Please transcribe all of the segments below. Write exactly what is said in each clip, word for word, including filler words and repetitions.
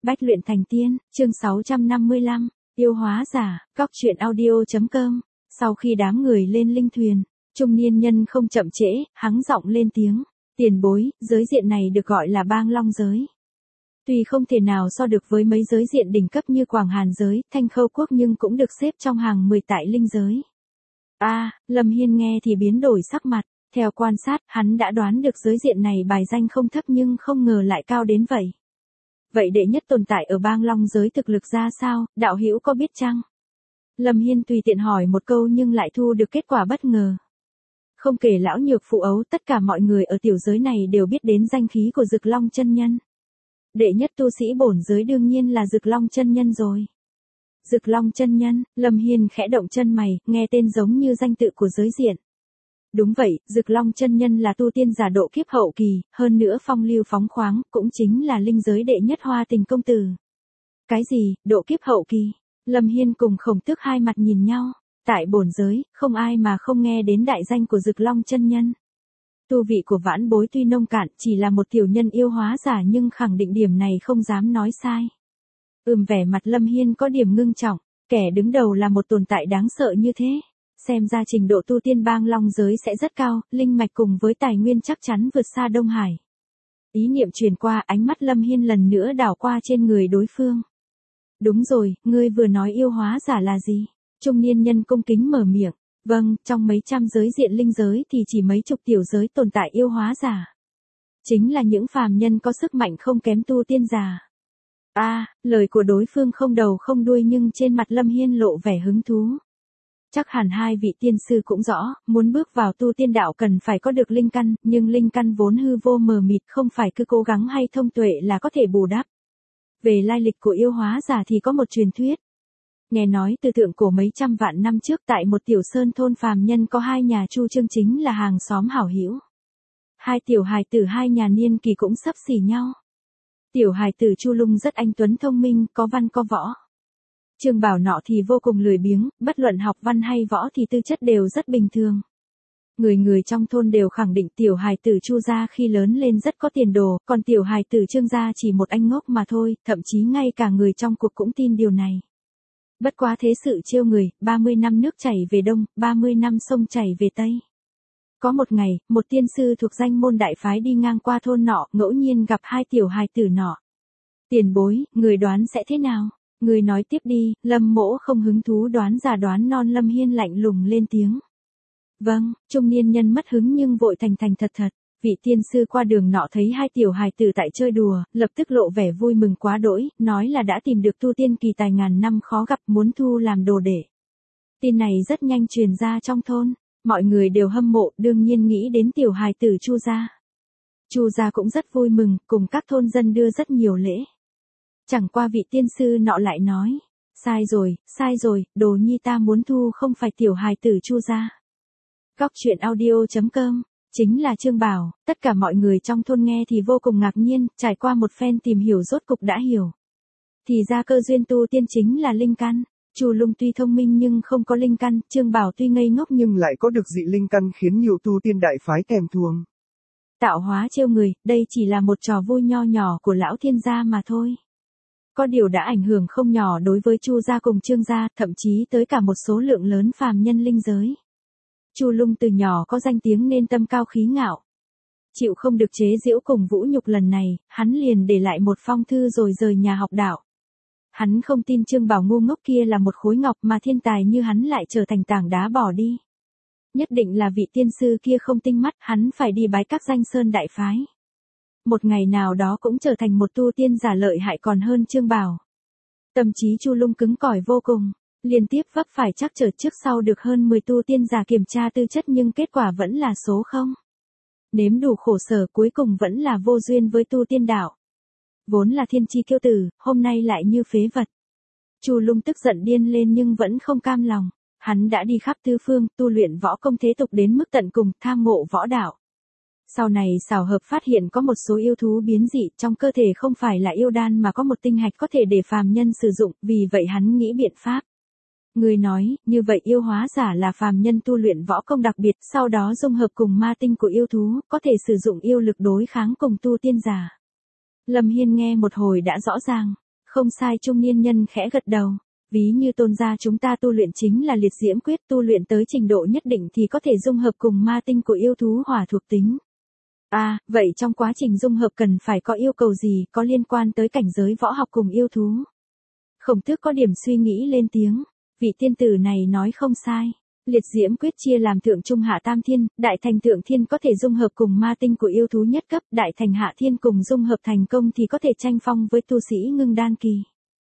Bách luyện thành tiên, chương sáu trăm năm mươi lăm, yêu hóa giả, góc truyện audio chấm com. Sau khi đám người lên linh thuyền, trung niên nhân không chậm trễ, hắng giọng lên tiếng, tiền bối, giới diện này được gọi là bang long giới. Tuy không thể nào so được với mấy giới diện đỉnh cấp như Quảng Hàn giới, Thanh Khâu quốc nhưng cũng được xếp trong hàng mười tại linh giới. A, à, Lâm Hiên nghe thì biến đổi sắc mặt, theo quan sát, hắn đã đoán được giới diện này bài danh không thấp nhưng không ngờ lại cao đến vậy. Vậy đệ nhất tồn tại ở bang long giới thực lực ra sao, đạo hữu có biết chăng? Lâm Hiên tùy tiện hỏi một câu nhưng lại thu được kết quả bất ngờ. Không kể lão nhược phụ ấu, tất cả mọi người ở tiểu giới này đều biết đến danh khí của Dực Long chân nhân. Đệ nhất tu sĩ bổn giới đương nhiên là Dực Long chân nhân rồi. Dực Long chân nhân, Lâm Hiên khẽ động chân mày, nghe tên giống như danh tự của giới diện. Đúng vậy, Dực Long chân nhân là tu tiên giả độ kiếp hậu kỳ, hơn nữa phong lưu phóng khoáng, cũng chính là linh giới đệ nhất hoa tình công tử. Cái gì, độ kiếp hậu kỳ? Lâm Hiên cùng Khổng Tước hai mặt nhìn nhau, tại bổn giới, không ai mà không nghe đến đại danh của Dực Long chân nhân. Tu vị của vãn bối tuy nông cạn, chỉ là một tiểu nhân yêu hóa giả nhưng khẳng định điểm này không dám nói sai. Ừm, vẻ mặt Lâm Hiên có điểm ngưng trọng, kẻ đứng đầu là một tồn tại đáng sợ như thế. Xem ra trình độ tu tiên bang long giới sẽ rất cao, linh mạch cùng với tài nguyên chắc chắn vượt xa Đông Hải. Ý niệm truyền qua, ánh mắt Lâm Hiên lần nữa đảo qua trên người đối phương. Đúng rồi, ngươi vừa nói yêu hóa giả là gì? Trung niên nhân cung kính mở miệng. Vâng, trong mấy trăm giới diện linh giới thì chỉ mấy chục tiểu giới tồn tại yêu hóa giả. Chính là những phàm nhân có sức mạnh không kém tu tiên giả. A, à, lời của đối phương không đầu không đuôi nhưng trên mặt Lâm Hiên lộ vẻ hứng thú. Chắc hẳn hai vị tiên sư cũng rõ, muốn bước vào tu tiên đạo cần phải có được linh căn, nhưng linh căn vốn hư vô mờ mịt, không phải cứ cố gắng hay thông tuệ là có thể bù đắp. Về lai lịch của yêu hóa giả thì có một truyền thuyết. Nghe nói từ thượng cổ mấy trăm vạn năm trước tại một tiểu sơn thôn phàm nhân có hai nhà Chu Trương chính là hàng xóm hảo hữu. Hai tiểu hài tử hai nhà niên kỳ cũng sắp xỉ nhau. Tiểu hài tử Chu Lung rất anh tuấn thông minh, có văn có võ. Trương Bảo nọ thì vô cùng lười biếng, bất luận học văn hay võ thì tư chất đều rất bình thường. Người người trong thôn đều khẳng định tiểu hài tử Chu gia khi lớn lên rất có tiền đồ, còn tiểu hài tử Trương gia chỉ một anh ngốc mà thôi, thậm chí ngay cả người trong cuộc cũng tin điều này. Bất quá thế sự trêu người, ba mươi năm nước chảy về đông, ba mươi năm sông chảy về tây. Có một ngày, một tiên sư thuộc danh môn đại phái đi ngang qua thôn nọ, ngẫu nhiên gặp hai tiểu hài tử nọ. Tiền bối, người đoán sẽ thế nào? Người nói tiếp đi, Lâm Mỗ không hứng thú đoán già đoán non. Lâm Hiên lạnh lùng lên tiếng. Vâng, trung niên nhân mất hứng nhưng vội thành thành thật thật. Vị tiên sư qua đường nọ thấy hai tiểu hài tử tại chơi đùa, lập tức lộ vẻ vui mừng quá đỗi, nói là đã tìm được tu tiên kỳ tài ngàn năm khó gặp, muốn thu làm đồ đệ. Tin này rất nhanh truyền ra trong thôn, mọi người đều hâm mộ, đương nhiên nghĩ đến tiểu hài tử Chu gia. Chu gia cũng rất vui mừng, cùng các thôn dân đưa rất nhiều lễ. Chẳng qua vị tiên sư nọ lại nói, sai rồi, sai rồi, đồ nhi ta muốn thu không phải tiểu hài tử Chu gia. Góc truyện audio chấm com. Chính là Trương Bảo, tất cả mọi người trong thôn nghe thì vô cùng ngạc nhiên, trải qua một phen tìm hiểu rốt cục đã hiểu. Thì ra cơ duyên tu tiên chính là linh căn, Chu Lung tuy thông minh nhưng không có linh căn, Trương Bảo tuy ngây ngốc nhưng lại có được dị linh căn khiến nhiều tu tiên đại phái thèm thuồng. Tạo hóa trêu người, đây chỉ là một trò vui nho nhỏ của lão thiên gia mà thôi. Có điều đã ảnh hưởng không nhỏ đối với Chu gia cùng Trương gia, thậm chí tới cả một số lượng lớn phàm nhân linh giới. Chu Lung từ nhỏ có danh tiếng nên tâm cao khí ngạo. Chịu không được chế giễu cùng vũ nhục lần này, hắn liền để lại một phong thư rồi rời nhà học đạo. Hắn không tin Trương Bảo ngu ngốc kia là một khối ngọc mà thiên tài như hắn lại trở thành tảng đá bỏ đi. Nhất định là vị tiên sư kia không tinh mắt, hắn phải đi bái các danh sơn đại phái. Một ngày nào đó cũng trở thành một tu tiên giả lợi hại còn hơn Trương Bảo. Tâm trí Chu Lung cứng cỏi vô cùng. Liên tiếp vấp phải trắc trở trước sau được hơn mười tu tiên giả kiểm tra tư chất nhưng kết quả vẫn là số không. Nếm đủ khổ sở cuối cùng vẫn là vô duyên với tu tiên đạo. Vốn là thiên chi kiêu tử, hôm nay lại như phế vật. Chu Lung tức giận điên lên nhưng vẫn không cam lòng. Hắn đã đi khắp tứ phương, tu luyện võ công thế tục đến mức tận cùng, tham ngộ võ đạo. Sau này xảo hợp phát hiện có một số yêu thú biến dị trong cơ thể không phải là yêu đan mà có một tinh hạch có thể để phàm nhân sử dụng, vì vậy hắn nghĩ biện pháp. Người nói, như vậy yêu hóa giả là phàm nhân tu luyện võ công đặc biệt, sau đó dung hợp cùng ma tinh của yêu thú, có thể sử dụng yêu lực đối kháng cùng tu tiên giả. Lâm Hiên nghe một hồi đã rõ ràng, Không sai, trung niên nhân khẽ gật đầu. Ví như tôn gia chúng ta tu luyện chính là liệt diễm quyết, tu luyện tới trình độ nhất định thì có thể dung hợp cùng ma tinh của yêu thú hỏa thuộc tính. À, vậy trong quá trình dung hợp cần phải có yêu cầu gì, có liên quan tới cảnh giới võ học cùng yêu thú? Khổng Tước có điểm suy nghĩ lên tiếng. Vị tiên tử này nói không sai. Liệt diễm quyết chia làm thượng trung hạ tam thiên, đại thành thượng thiên có thể dung hợp cùng ma tinh của yêu thú nhất cấp, đại thành hạ thiên cùng dung hợp thành công thì có thể tranh phong với tu sĩ ngưng đan kỳ.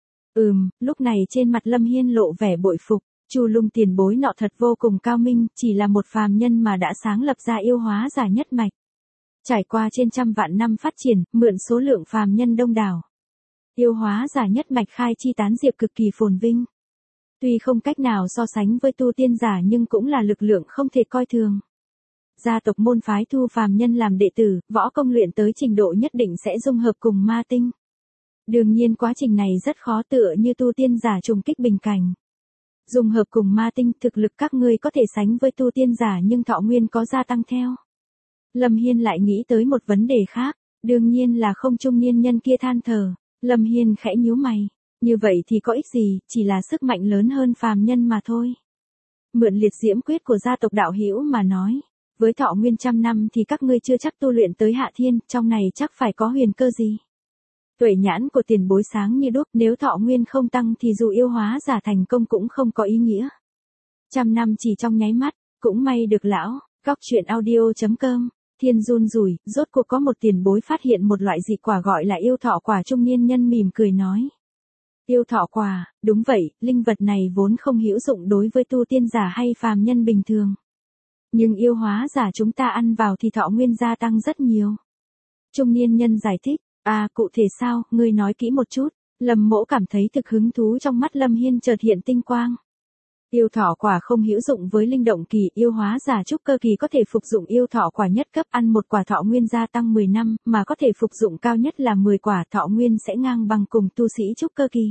Ừm, lúc này trên mặt Lâm Hiên lộ vẻ bội phục, Chu Lung tiền bối nọ thật vô cùng cao minh, chỉ là một phàm nhân mà đã sáng lập ra yêu hóa giả nhất mạch. Trải qua trên trăm vạn năm phát triển, mượn số lượng phàm nhân đông đảo. Yêu hóa giả nhất mạch khai chi tán diệp cực kỳ phồn vinh. Tuy không cách nào so sánh với tu tiên giả nhưng cũng là lực lượng không thể coi thường. Gia tộc môn phái thu phàm nhân làm đệ tử, võ công luyện tới trình độ nhất định sẽ dung hợp cùng ma tinh. Đương nhiên quá trình này rất khó, tựa như tu tiên giả trùng kích bình cảnh. Dung hợp cùng ma tinh, thực lực các ngươi có thể sánh với tu tiên giả nhưng thọ nguyên có gia tăng theo. Lâm Hiên lại nghĩ tới một vấn đề khác, đương nhiên là không. Trung niên nhân kia than thở. Lâm Hiên khẽ nhíu mày. Như vậy thì có ích gì, chỉ là sức mạnh lớn hơn phàm nhân mà thôi. Mượn liệt diễm quyết của gia tộc đạo hữu mà nói, với thọ nguyên trăm năm thì các ngươi chưa chắc tu luyện tới hạ thiên, trong này chắc phải có huyền cơ gì. Tuệ nhãn của tiền bối sáng như đuốc, nếu thọ nguyên không tăng thì dù yêu hóa giả thành công cũng không có ý nghĩa. Trăm năm chỉ trong nháy mắt, cũng may được lão. Góc truyện audio chấm com. Thiên run rủi, rốt cuộc có một tiền bối phát hiện một loại dị quả gọi là yêu thọ quả. Trung niên nhân mỉm cười nói. Yêu thọ quả, đúng vậy, linh vật này vốn không hữu dụng đối với tu tiên giả hay phàm nhân bình thường. Nhưng yêu hóa giả chúng ta ăn vào thì thọ nguyên gia tăng rất nhiều. Trung niên nhân giải thích, à cụ thể sao, ngươi nói kỹ một chút. Lâm Mỗ cảm thấy thực hứng thú, trong mắt Lâm Hiên chợt hiện tinh quang. Yêu thọ quả không hữu dụng với linh động kỳ, yêu hóa giả trúc cơ kỳ có thể phục dụng yêu thọ quả nhất cấp, ăn một quả thọ nguyên gia tăng mười năm, mà có thể phục dụng cao nhất là mười quả, thọ nguyên sẽ ngang bằng cùng tu sĩ trúc cơ kỳ.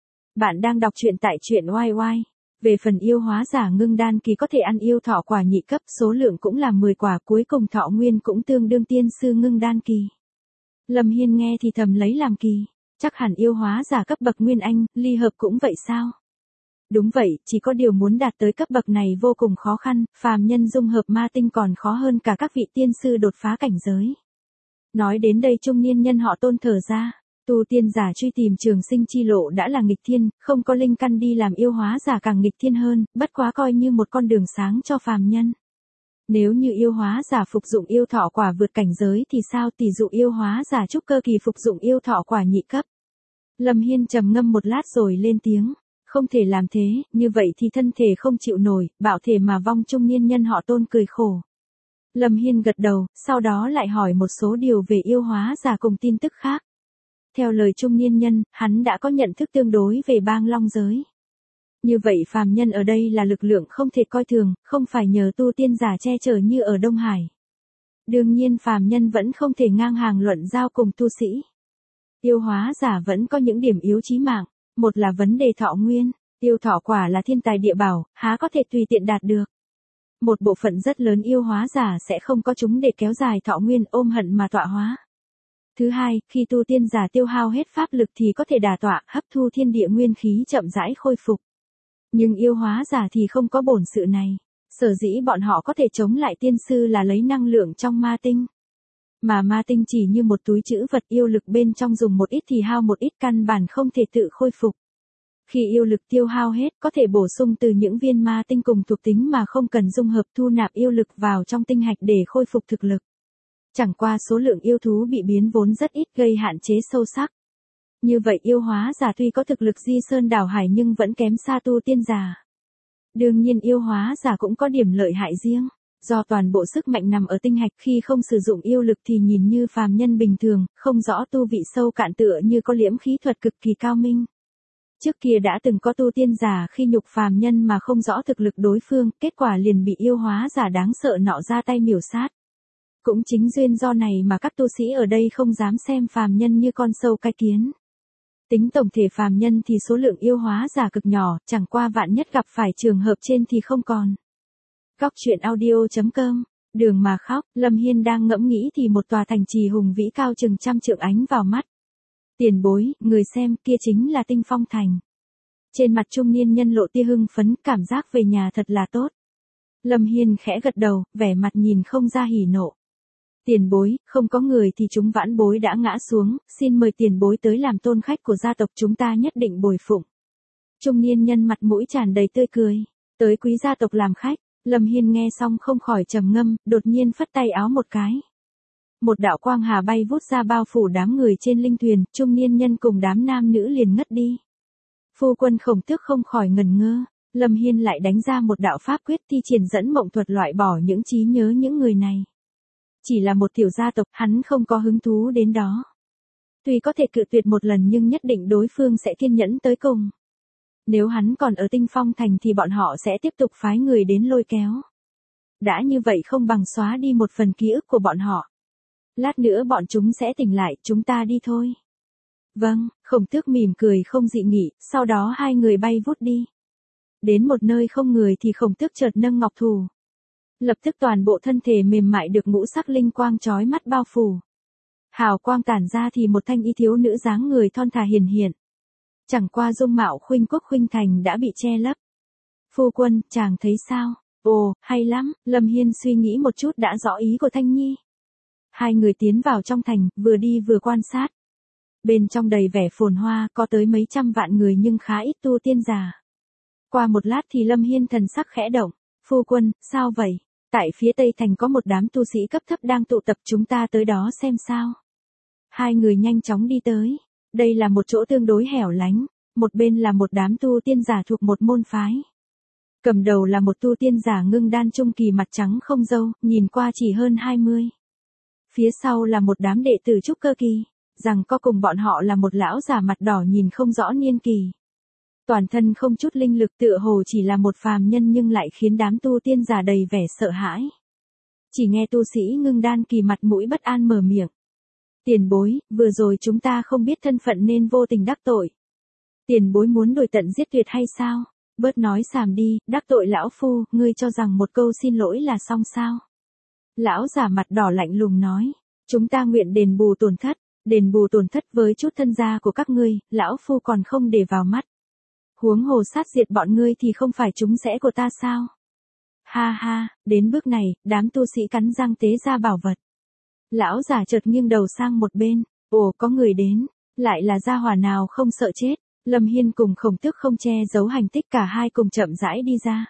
Bạn đang đọc truyện tại truyện oai oai. Về phần yêu hóa giả ngưng đan kỳ có thể ăn yêu thọ quả nhị cấp, số lượng cũng là mười quả, cuối cùng thọ nguyên cũng tương đương tiên sư ngưng đan kỳ. Lâm Hiên nghe thì thầm lấy làm kỳ, chắc hẳn yêu hóa giả cấp bậc nguyên anh, ly hợp cũng vậy sao? Đúng vậy, chỉ có điều muốn đạt tới cấp bậc này vô cùng khó khăn, phàm nhân dung hợp ma tinh còn khó hơn cả các vị tiên sư đột phá cảnh giới. Nói đến đây trung niên nhân họ Tôn thở ra, tu tiên giả truy tìm trường sinh chi lộ đã là nghịch thiên, không có linh căn đi làm yêu hóa giả càng nghịch thiên hơn, bất quá coi như một con đường sáng cho phàm nhân. Nếu như yêu hóa giả phục dụng yêu thọ quả vượt cảnh giới thì sao, tỷ dụ yêu hóa giả trúc cơ kỳ phục dụng yêu thọ quả nhị cấp. Lâm Hiên trầm ngâm một lát rồi lên tiếng. Không thể làm thế, như vậy thì thân thể không chịu nổi, bảo thể mà vong. Trung niên nhân họ Tôn cười khổ. Lâm Hiên gật đầu, sau đó lại hỏi một số điều về yêu hóa giả cùng tin tức khác. Theo lời trung niên nhân, hắn đã có nhận thức tương đối về bang long giới. Như vậy phàm nhân ở đây là lực lượng không thể coi thường, không phải nhờ tu tiên giả che chở như ở Đông Hải. Đương nhiên phàm nhân vẫn không thể ngang hàng luận giao cùng tu sĩ. Yêu hóa giả vẫn có những điểm yếu chí mạng. Một là vấn đề thọ nguyên, yêu thọ quả là thiên tài địa bảo, há có thể tùy tiện đạt được. Một bộ phận rất lớn yêu hóa giả sẽ không có chúng để kéo dài thọ nguyên, ôm hận mà tọa hóa. Thứ hai, khi tu tiên giả tiêu hao hết pháp lực thì có thể đả tọa, hấp thu thiên địa nguyên khí chậm rãi khôi phục. Nhưng yêu hóa giả thì không có bổn sự này. Sở dĩ bọn họ có thể chống lại tiên sư là lấy năng lượng trong ma tinh. Mà ma tinh chỉ như một túi trữ vật, yêu lực bên trong dùng một ít thì hao một ít, căn bản không thể tự khôi phục. Khi yêu lực tiêu hao hết, có thể bổ sung từ những viên ma tinh cùng thuộc tính mà không cần dung hợp, thu nạp yêu lực vào trong tinh hạch để khôi phục thực lực. Chẳng qua số lượng yêu thú bị biến vốn rất ít, gây hạn chế sâu sắc. Như vậy yêu hóa giả tuy có thực lực di sơn đảo hải nhưng vẫn kém xa tu tiên giả. Đương nhiên yêu hóa giả cũng có điểm lợi hại riêng. Do toàn bộ sức mạnh nằm ở tinh hạch, khi không sử dụng yêu lực thì nhìn như phàm nhân bình thường, không rõ tu vị sâu cạn, tựa như có liễm khí thuật cực kỳ cao minh. Trước kia đã từng có tu tiên giả khi nhục phàm nhân mà không rõ thực lực đối phương, kết quả liền bị yêu hóa giả đáng sợ nọ ra tay miểu sát. Cũng chính duyên do này mà các tu sĩ ở đây không dám xem phàm nhân như con sâu cái kiến. Tính tổng thể phàm nhân thì số lượng yêu hóa giả cực nhỏ, chẳng qua vạn nhất gặp phải trường hợp trên thì không còn. Góc truyện audio chấm com. Đường mà khóc, Lâm Hiên đang ngẫm nghĩ thì một tòa thành trì hùng vĩ cao chừng trăm trượng ánh vào mắt. Tiền bối, người xem, kia chính là Tinh Phong Thành. Trên mặt trung niên nhân lộ tia hưng phấn, cảm giác về nhà thật là tốt. Lâm Hiên khẽ gật đầu, vẻ mặt nhìn không ra hỉ nộ. Tiền bối, không có người thì chúng vãn bối đã ngã xuống, xin mời tiền bối tới làm tôn khách của gia tộc chúng ta nhất định bồi phụng. Trung niên nhân mặt mũi tràn đầy tươi cười, tới quý gia tộc làm khách. Lâm Hiên nghe xong không khỏi trầm ngâm, đột nhiên phất tay áo một cái. Một đạo quang hà bay vút ra bao phủ đám người trên linh thuyền, trung niên nhân cùng đám nam nữ liền ngất đi. Phu quân Khổng Tước không khỏi ngần ngơ, Lâm Hiên lại đánh ra một đạo pháp quyết thi triển dẫn mộng thuật loại bỏ những trí nhớ những người này. Chỉ là một tiểu gia tộc, hắn không có hứng thú đến đó. Tuy có thể cự tuyệt một lần nhưng nhất định đối phương sẽ kiên nhẫn tới cùng. Nếu hắn còn ở Tinh Phong Thành thì bọn họ sẽ tiếp tục phái người đến lôi kéo. Đã như vậy không bằng xóa đi một phần ký ức của bọn họ. Lát nữa bọn chúng sẽ tỉnh lại, chúng ta đi thôi. Vâng, Khổng Tước mỉm cười không dị nghị, sau đó hai người bay vút đi. Đến một nơi không người thì Khổng Tước chợt nâng ngọc thủ. Lập tức toàn bộ thân thể mềm mại được ngũ sắc linh quang chói mắt bao phủ. Hào quang tản ra thì một thanh y thiếu nữ dáng người thon thả hiền hiện. Chẳng qua dung mạo khuynh quốc khuynh thành đã bị che lấp. Phu quân, chàng thấy sao? Ồ, hay lắm, Lâm Hiên suy nghĩ một chút đã rõ ý của Thanh Nhi. Hai người tiến vào trong thành, vừa đi vừa quan sát. Bên trong đầy vẻ phồn hoa, có tới mấy trăm vạn người nhưng khá ít tu tiên giả. Qua một lát thì Lâm Hiên thần sắc khẽ động. Phu quân, sao vậy? Tại phía tây thành có một đám tu sĩ cấp thấp đang tụ tập, chúng ta tới đó xem sao. Hai người nhanh chóng đi tới. Đây là một chỗ tương đối hẻo lánh, một bên là một đám tu tiên giả thuộc một môn phái. Cầm đầu là một tu tiên giả ngưng đan trung kỳ mặt trắng không râu, nhìn qua chỉ hơn hai mươi. Phía sau là một đám đệ tử trúc cơ kỳ, rằng có cùng bọn họ là một lão giả mặt đỏ nhìn không rõ niên kỳ. Toàn thân không chút linh lực, tựa hồ chỉ là một phàm nhân nhưng lại khiến đám tu tiên giả đầy vẻ sợ hãi. Chỉ nghe tu sĩ ngưng đan kỳ mặt mũi bất an mở miệng. Tiền bối, vừa rồi chúng ta không biết thân phận nên vô tình đắc tội. Tiền bối muốn đuổi tận giết tuyệt hay sao? Bớt nói xàm đi, đắc tội lão phu, ngươi cho rằng một câu xin lỗi là xong sao? Lão giả mặt đỏ lạnh lùng nói, chúng ta nguyện đền bù tổn thất, đền bù tổn thất với chút thân gia của các ngươi, lão phu còn không để vào mắt. Huống hồ sát diệt bọn ngươi thì không phải chúng sẽ của ta sao? Ha ha, đến bước này, đám tu sĩ cắn răng tế ra bảo vật. Lão giả chợt nghiêng đầu sang một bên, ồ có người đến, lại là gia hỏa nào không sợ chết. Lâm Hiên cùng Khổng Tước không che giấu hành tích, cả hai cùng chậm rãi đi ra.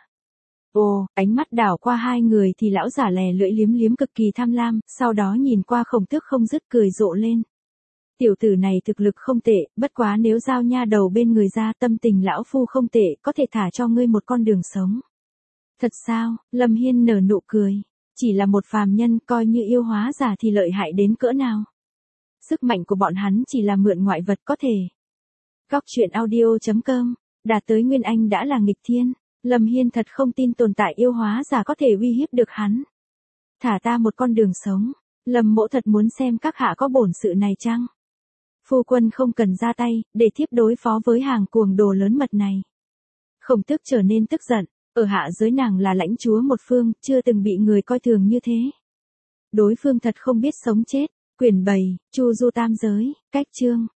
Ồ, ánh mắt đảo qua hai người thì lão giả lè lưỡi liếm liếm cực kỳ tham lam, sau đó nhìn qua Khổng Tước không dứt cười rộ lên. Tiểu tử này thực lực không tệ, bất quá nếu giao nha đầu bên người ra, tâm tình lão phu không tệ, có thể thả cho ngươi một con đường sống. Thật sao? Lâm Hiên nở nụ cười. Chỉ là một phàm nhân, coi như yêu hóa giả thì lợi hại đến cỡ nào. Sức mạnh của bọn hắn chỉ là mượn ngoại vật có thể. Góc truyện audio chấm com, đạt tới Nguyên Anh đã là nghịch thiên. Lâm Hiên thật không tin tồn tại yêu hóa giả có thể uy hiếp được hắn. Thả ta một con đường sống. Lâm mỗ thật muốn xem các hạ có bổn sự này chăng? Phu quân không cần ra tay, để thiếp đối phó với hàng cuồng đồ lớn mật này. Khổng Tước trở nên tức giận, ở hạ giới nàng là lãnh chúa một phương, chưa từng bị người coi thường như thế. Đối phương thật không biết sống chết. Quyển bảy, Chu Du Tam Giới, cách chương.